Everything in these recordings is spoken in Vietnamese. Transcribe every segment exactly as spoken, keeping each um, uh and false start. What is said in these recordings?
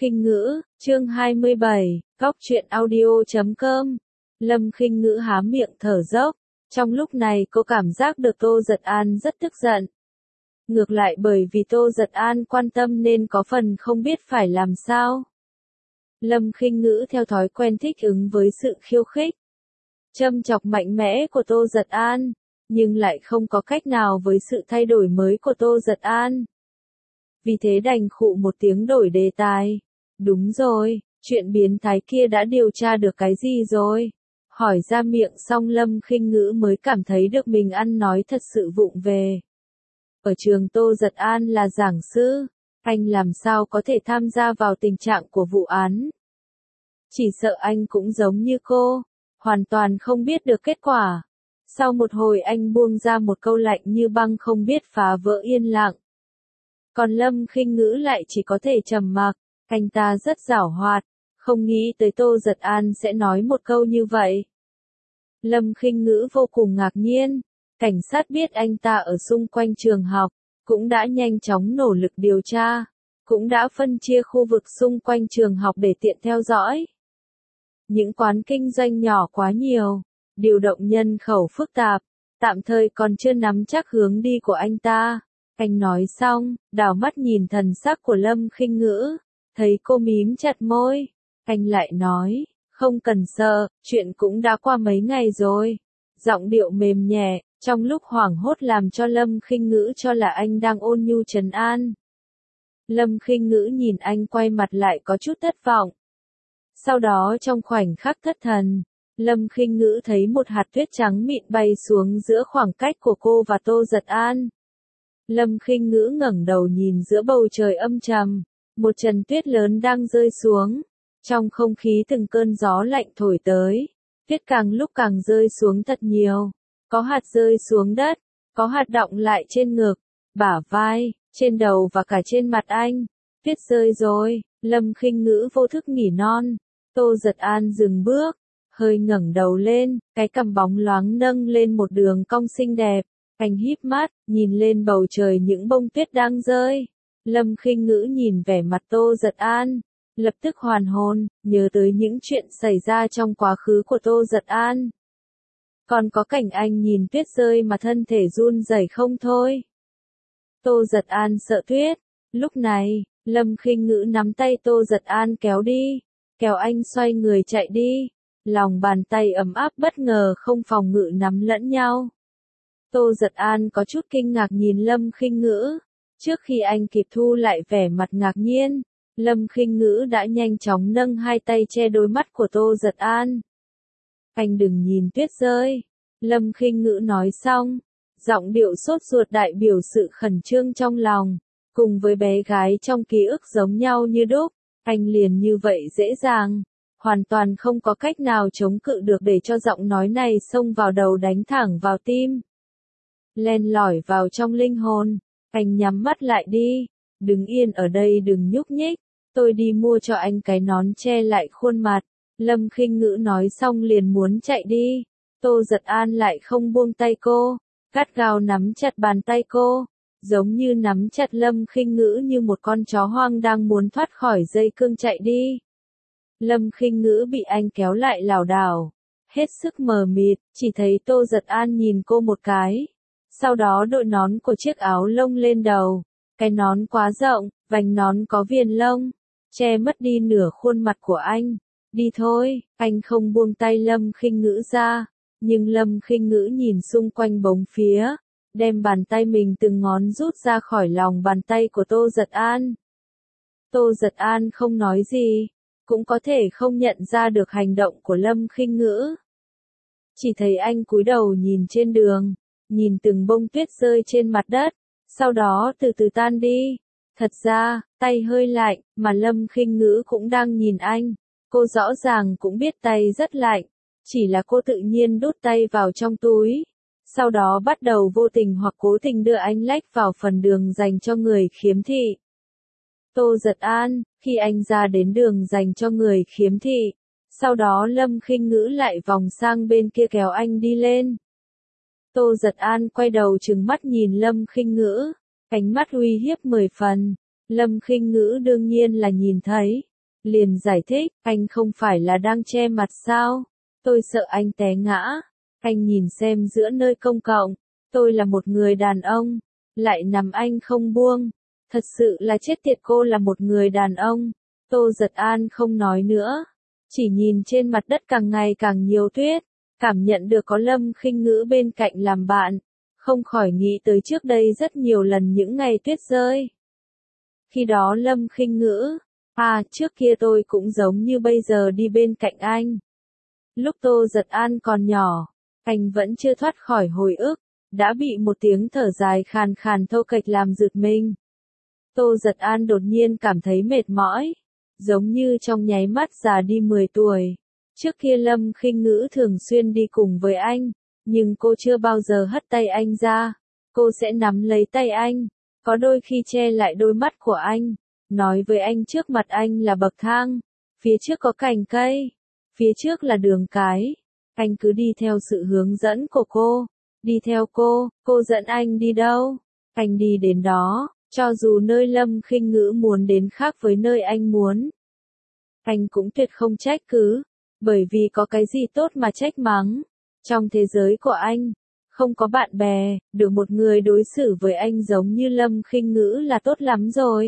Khinh Ngữ, chương hai mươi bảy, Góc truyện audio chấm com. Lâm Khinh Ngữ há miệng thở dốc. Trong lúc này cô cảm giác được Tô Giật An rất tức giận. Ngược lại bởi vì Tô Giật An quan tâm nên có phần không biết phải làm sao. Lâm Khinh Ngữ theo thói quen thích ứng với sự khiêu khích, châm chọc mạnh mẽ của Tô Giật An, nhưng lại không có cách nào với sự thay đổi mới của Tô Giật An. Vì thế đành khụ một tiếng đổi đề tài. Đúng rồi, chuyện biến thái kia đã điều tra được cái gì rồi? Hỏi ra miệng xong Lâm Khinh Ngữ mới cảm thấy được mình ăn nói thật sự vụng về. Ở trường Tô Giật An là giảng sư, anh làm sao có thể tham gia vào tình trạng của vụ án? Chỉ sợ anh cũng giống như cô, hoàn toàn không biết được kết quả. Sau một hồi anh buông ra một câu lạnh như băng không biết phá vỡ yên lặng. Còn Lâm Khinh Ngữ lại chỉ có thể trầm mặc, anh ta rất giảo hoạt, không nghĩ tới Tô Giật An sẽ nói một câu như vậy. Lâm Khinh Ngữ vô cùng ngạc nhiên, cảnh sát biết anh ta ở xung quanh trường học, cũng đã nhanh chóng nỗ lực điều tra, cũng đã phân chia khu vực xung quanh trường học để tiện theo dõi. Những quán kinh doanh nhỏ quá nhiều, điều động nhân khẩu phức tạp, tạm thời còn chưa nắm chắc hướng đi của anh ta. Anh nói xong, đảo mắt nhìn thần sắc của Lâm Khinh Ngữ, thấy cô mím chặt môi, anh lại nói, không cần sợ, chuyện cũng đã qua mấy ngày rồi. Giọng điệu mềm nhẹ, trong lúc hoảng hốt làm cho Lâm Khinh Ngữ cho là anh đang ôn nhu trấn an. Lâm Khinh Ngữ nhìn anh quay mặt lại có chút thất vọng. Sau đó trong khoảnh khắc thất thần, Lâm Khinh Ngữ thấy một hạt tuyết trắng mịn bay xuống giữa khoảng cách của cô và Tô Giật An. Lâm Khinh Ngữ ngẩng đầu nhìn giữa bầu trời âm trầm, một trận tuyết lớn đang rơi xuống. Trong không khí từng cơn gió lạnh thổi tới, tuyết càng lúc càng rơi xuống thật nhiều. Có hạt rơi xuống đất, có hạt đọng lại trên ngực, bả vai, trên đầu và cả trên mặt anh. Tuyết rơi rồi, Lâm Khinh Ngữ vô thức nghỉ non. Tô Giật An dừng bước, hơi ngẩng đầu lên, cái cằm bóng loáng nâng lên một đường cong xinh đẹp. Anh híp mắt, nhìn lên bầu trời những bông tuyết đang rơi. Lâm Khinh Ngữ nhìn vẻ mặt Tô Giật An, lập tức hoàn hồn, nhớ tới những chuyện xảy ra trong quá khứ của Tô Giật An. Còn có cảnh anh nhìn tuyết rơi mà thân thể run rẩy không thôi. Tô Giật An sợ tuyết. Lúc này, Lâm Khinh Ngữ nắm tay Tô Giật An kéo đi, kéo anh xoay người chạy đi. Lòng bàn tay ấm áp bất ngờ không phòng ngự nắm lẫn nhau. Tô Giật An có chút kinh ngạc nhìn Lâm Khinh Ngữ. Trước khi anh kịp thu lại vẻ mặt ngạc nhiên, Lâm Khinh Ngữ đã nhanh chóng nâng hai tay che đôi mắt của Tô Giật An. Anh đừng nhìn tuyết rơi. Lâm Khinh Ngữ nói xong, giọng điệu sốt ruột đại biểu sự khẩn trương trong lòng, cùng với bé gái trong ký ức giống nhau như đúc. Anh liền như vậy dễ dàng, hoàn toàn không có cách nào chống cự được để cho giọng nói này xông vào đầu đánh thẳng vào tim. Len lỏi vào trong linh hồn, anh nhắm mắt lại đi, đứng yên ở đây đừng nhúc nhích, tôi đi mua cho anh cái nón che lại khuôn mặt. Lâm Khinh Ngữ nói xong liền muốn chạy đi, Tô Giật An lại không buông tay cô, gắt gao nắm chặt bàn tay cô, giống như nắm chặt Lâm Khinh Ngữ như một con chó hoang đang muốn thoát khỏi dây cương chạy đi. Lâm Khinh Ngữ bị anh kéo lại lảo đảo, hết sức mờ mịt, chỉ thấy Tô Giật An nhìn cô một cái. Sau đó đội nón của chiếc áo lông lên đầu, cái nón quá rộng, vành nón có viền lông, che mất đi nửa khuôn mặt của anh. Đi thôi, anh không buông tay Lâm Khinh Ngữ ra, nhưng Lâm Khinh Ngữ nhìn xung quanh bốn phía, đem bàn tay mình từng ngón rút ra khỏi lòng bàn tay của Tô Giật An. Tô Giật An không nói gì, cũng có thể không nhận ra được hành động của Lâm Khinh Ngữ. Chỉ thấy anh cúi đầu nhìn trên đường, nhìn từng bông tuyết rơi trên mặt đất, sau đó từ từ tan đi. Thật ra, tay hơi lạnh, mà Lâm Khinh Ngữ cũng đang nhìn anh. Cô rõ ràng cũng biết tay rất lạnh, chỉ là cô tự nhiên đút tay vào trong túi. Sau đó bắt đầu vô tình hoặc cố tình đưa anh lách vào phần đường dành cho người khiếm thị. Tô Giật An, khi anh ra đến đường dành cho người khiếm thị, sau đó Lâm Khinh Ngữ lại vòng sang bên kia kéo anh đi lên. Tô Giật An quay đầu trừng mắt nhìn Lâm Khinh Ngữ, ánh mắt uy hiếp mười phần. Lâm Khinh Ngữ đương nhiên là nhìn thấy, liền giải thích, anh không phải là đang che mặt sao? Tôi sợ anh té ngã. Anh nhìn xem giữa nơi công cộng, tôi là một người đàn ông, lại nằm anh không buông. Thật sự là chết tiệt, cô là một người đàn ông. Tô Giật An không nói nữa, chỉ nhìn trên mặt đất càng ngày càng nhiều tuyết, cảm nhận được có Lâm Khinh Ngữ bên cạnh làm bạn, không khỏi nghĩ tới trước đây rất nhiều lần những ngày tuyết rơi. Khi đó Lâm Khinh Ngữ, à trước kia tôi cũng giống như bây giờ đi bên cạnh anh. Lúc Tô Giật An còn nhỏ, anh vẫn chưa thoát khỏi hồi ức, đã bị một tiếng thở dài khàn khàn thô kệch làm giật mình. Tô Giật An đột nhiên cảm thấy mệt mỏi, giống như trong nháy mắt già đi mười tuổi. Trước kia Lâm Khinh Ngữ thường xuyên đi cùng với anh, nhưng cô chưa bao giờ hất tay anh ra. Cô sẽ nắm lấy tay anh, có đôi khi che lại đôi mắt của anh, nói với anh trước mặt anh là bậc thang, phía trước có cành cây, phía trước là đường cái. Anh cứ đi theo sự hướng dẫn của cô, đi theo cô, cô dẫn anh đi đâu, anh đi đến đó, cho dù nơi Lâm Khinh Ngữ muốn đến khác với nơi anh muốn. Anh cũng tuyệt không trách cứ, bởi vì có cái gì tốt mà trách mắng. Trong thế giới của anh, không có bạn bè, được một người đối xử với anh giống như Lâm Khinh Ngữ là tốt lắm rồi.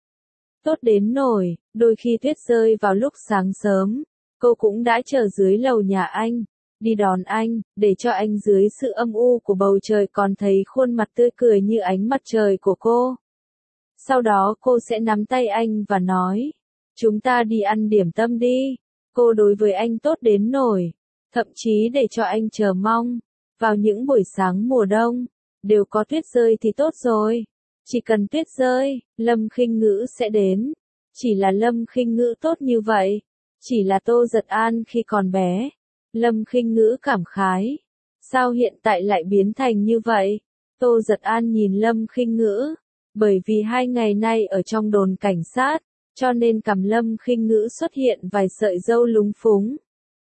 Tốt đến nổi, đôi khi tuyết rơi vào lúc sáng sớm, cô cũng đã chờ dưới lầu nhà anh, đi đón anh, để cho anh dưới sự âm u của bầu trời còn thấy khuôn mặt tươi cười như ánh mặt trời của cô. Sau đó cô sẽ nắm tay anh và nói, chúng ta đi ăn điểm tâm đi. Cô đối với anh tốt đến nổi, thậm chí để cho anh chờ mong. Vào những buổi sáng mùa đông, đều có tuyết rơi thì tốt rồi. Chỉ cần tuyết rơi, Lâm Khinh Ngữ sẽ đến. Chỉ là Lâm Khinh Ngữ tốt như vậy. Chỉ là Tô Giật An khi còn bé. Lâm Khinh Ngữ cảm khái. Sao hiện tại lại biến thành như vậy? Tô Giật An nhìn Lâm Khinh Ngữ. Bởi vì hai ngày nay ở trong đồn cảnh sát, cho nên cằm Lâm Khinh Ngữ xuất hiện vài sợi râu lúng phúng.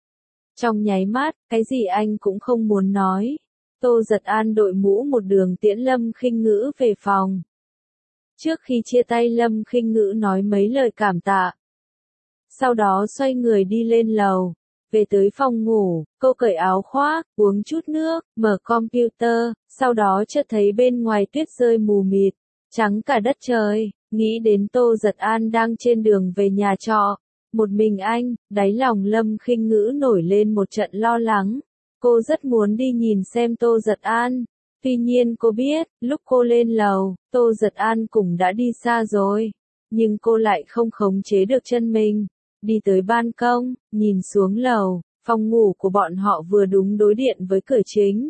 Trong nháy mắt, cái gì anh cũng không muốn nói. Tô Giật An đội mũ một đường tiễn Lâm Khinh Ngữ về phòng. Trước khi chia tay Lâm Khinh Ngữ nói mấy lời cảm tạ. Sau đó xoay người đi lên lầu. Về tới phòng ngủ, cô cởi áo khoác, uống chút nước, mở computer, sau đó chợt thấy bên ngoài tuyết rơi mù mịt, trắng cả đất trời. Nghĩ đến Tô Giật An đang trên đường về nhà trọ, một mình anh, đáy lòng Lâm Khinh Ngữ nổi lên một trận lo lắng. Cô rất muốn đi nhìn xem Tô Giật An. Tuy nhiên cô biết, lúc cô lên lầu, Tô Giật An cũng đã đi xa rồi. Nhưng cô lại không khống chế được chân mình. Đi tới ban công, nhìn xuống lầu, phòng ngủ của bọn họ vừa đúng đối điện với cửa chính.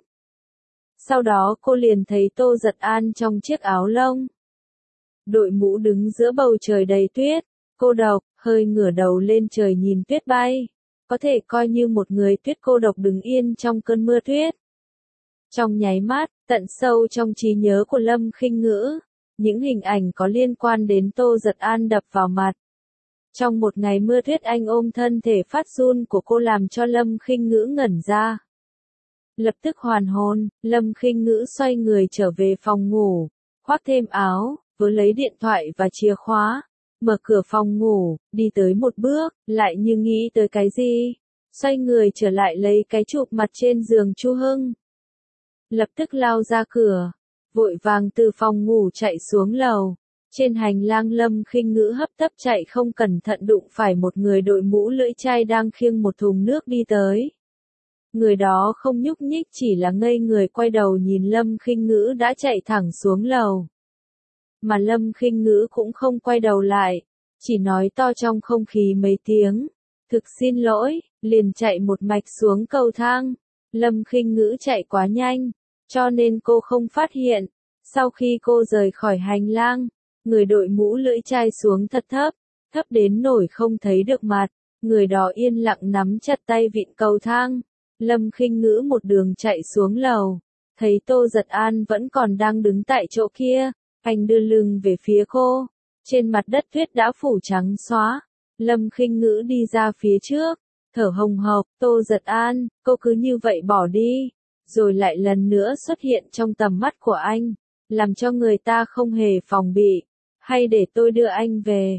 Sau đó cô liền thấy Tô Giật An trong chiếc áo lông. Đội mũ đứng giữa bầu trời đầy tuyết, cô độc, hơi ngửa đầu lên trời nhìn tuyết bay. Có thể coi như một người tuyết cô độc đứng yên trong cơn mưa tuyết. Trong nháy mắt, tận sâu trong trí nhớ của Lâm Khinh Ngữ, những hình ảnh có liên quan đến Tô Giật An đập vào mặt. Trong một ngày mưa tuyết anh ôm thân thể phát run của cô làm cho Lâm Khinh Ngữ ngẩn ra. Lập tức hoàn hồn, Lâm Khinh Ngữ xoay người trở về phòng ngủ, khoác thêm áo, với lấy điện thoại và chìa khóa, mở cửa phòng ngủ, đi tới một bước, lại như nghĩ tới cái gì, xoay người trở lại lấy cái chụp mặt trên giường Chu Hưng. Lập tức lao ra cửa, vội vàng từ phòng ngủ chạy xuống lầu. Trên hành lang Lâm Khinh Ngữ hấp tấp chạy không cẩn thận đụng phải một người đội mũ lưỡi chai đang khiêng một thùng nước đi tới. Người đó không nhúc nhích, chỉ là ngây người quay đầu nhìn Lâm Khinh Ngữ đã chạy thẳng xuống lầu. Mà Lâm Khinh Ngữ cũng không quay đầu lại, chỉ nói to trong không khí mấy tiếng, thực xin lỗi, liền chạy một mạch xuống cầu thang. Lâm Khinh Ngữ chạy quá nhanh, cho nên cô không phát hiện. Sau khi cô rời khỏi hành lang, người đội mũ lưỡi chai xuống thật thấp, thấp đến nổi không thấy được mặt. Người đó yên lặng nắm chặt tay vịn cầu thang. Lâm Khinh Ngữ một đường chạy xuống lầu, thấy Tô Giật An vẫn còn đang đứng tại chỗ kia. Anh đưa lưng về phía cô, trên mặt đất tuyết đã phủ trắng xóa. Lâm Khinh Ngữ đi ra phía trước, thở hồng hộc. Tô Giật An, cô cứ như vậy bỏ đi, rồi lại lần nữa xuất hiện trong tầm mắt của anh, làm cho người ta không hề phòng bị. Hay để tôi đưa anh về?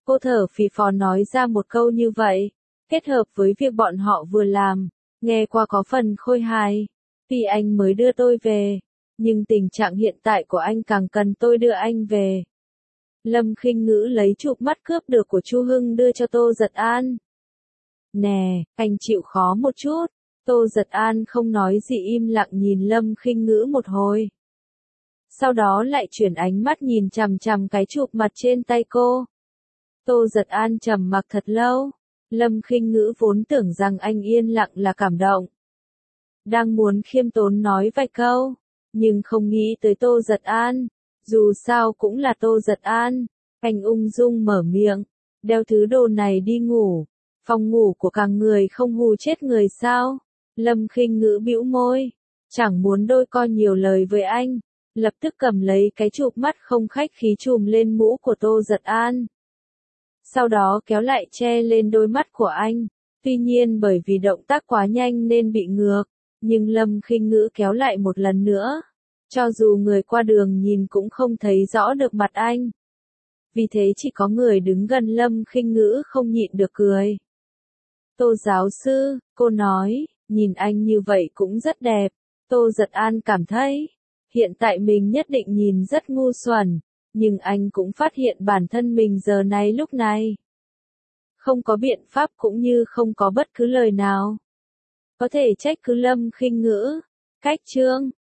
Cô thở phì phò nói ra một câu như vậy, kết hợp với việc bọn họ vừa làm, nghe qua có phần khôi hài. Vì anh mới đưa tôi về, nhưng tình trạng hiện tại của anh càng cần tôi đưa anh về. Lâm Khinh Ngữ lấy chụp mắt cướp được của Chu Hưng đưa cho Tô Giật An. Nè, anh chịu khó một chút. Tô Giật An không nói gì im lặng nhìn Lâm Khinh Ngữ một hồi. Sau đó lại chuyển ánh mắt nhìn chằm chằm cái chụp mặt trên tay cô. Tô Giật An trầm mặc thật lâu. Lâm Khinh Ngữ vốn tưởng rằng anh yên lặng là cảm động. Đang muốn khiêm tốn nói vài câu, nhưng không nghĩ tới Tô Giật An. Dù sao cũng là Tô Giật An. Anh ung dung mở miệng. Đeo thứ đồ này đi ngủ. Phòng ngủ của cả người không hù chết người sao? Lâm Khinh Ngữ bĩu môi. Chẳng muốn đôi co nhiều lời với anh. Lập tức cầm lấy cái chụp mắt không khách khí chùm lên mũ của Tô Giật An. Sau đó kéo lại che lên đôi mắt của anh. Tuy nhiên bởi vì động tác quá nhanh nên bị ngược. Nhưng Lâm Khinh Ngữ kéo lại một lần nữa. Cho dù người qua đường nhìn cũng không thấy rõ được mặt anh. Vì thế chỉ có người đứng gần Lâm Khinh Ngữ không nhịn được cười. Tô giáo sư, cô nói, nhìn anh như vậy cũng rất đẹp. Tô Giật An cảm thấy, hiện tại mình nhất định nhìn rất ngu xuẩn, nhưng anh cũng phát hiện bản thân mình giờ này lúc này. Không có biện pháp cũng như không có bất cứ lời nào. Có thể trách cứ Lâm Khinh Ngữ. Cách chương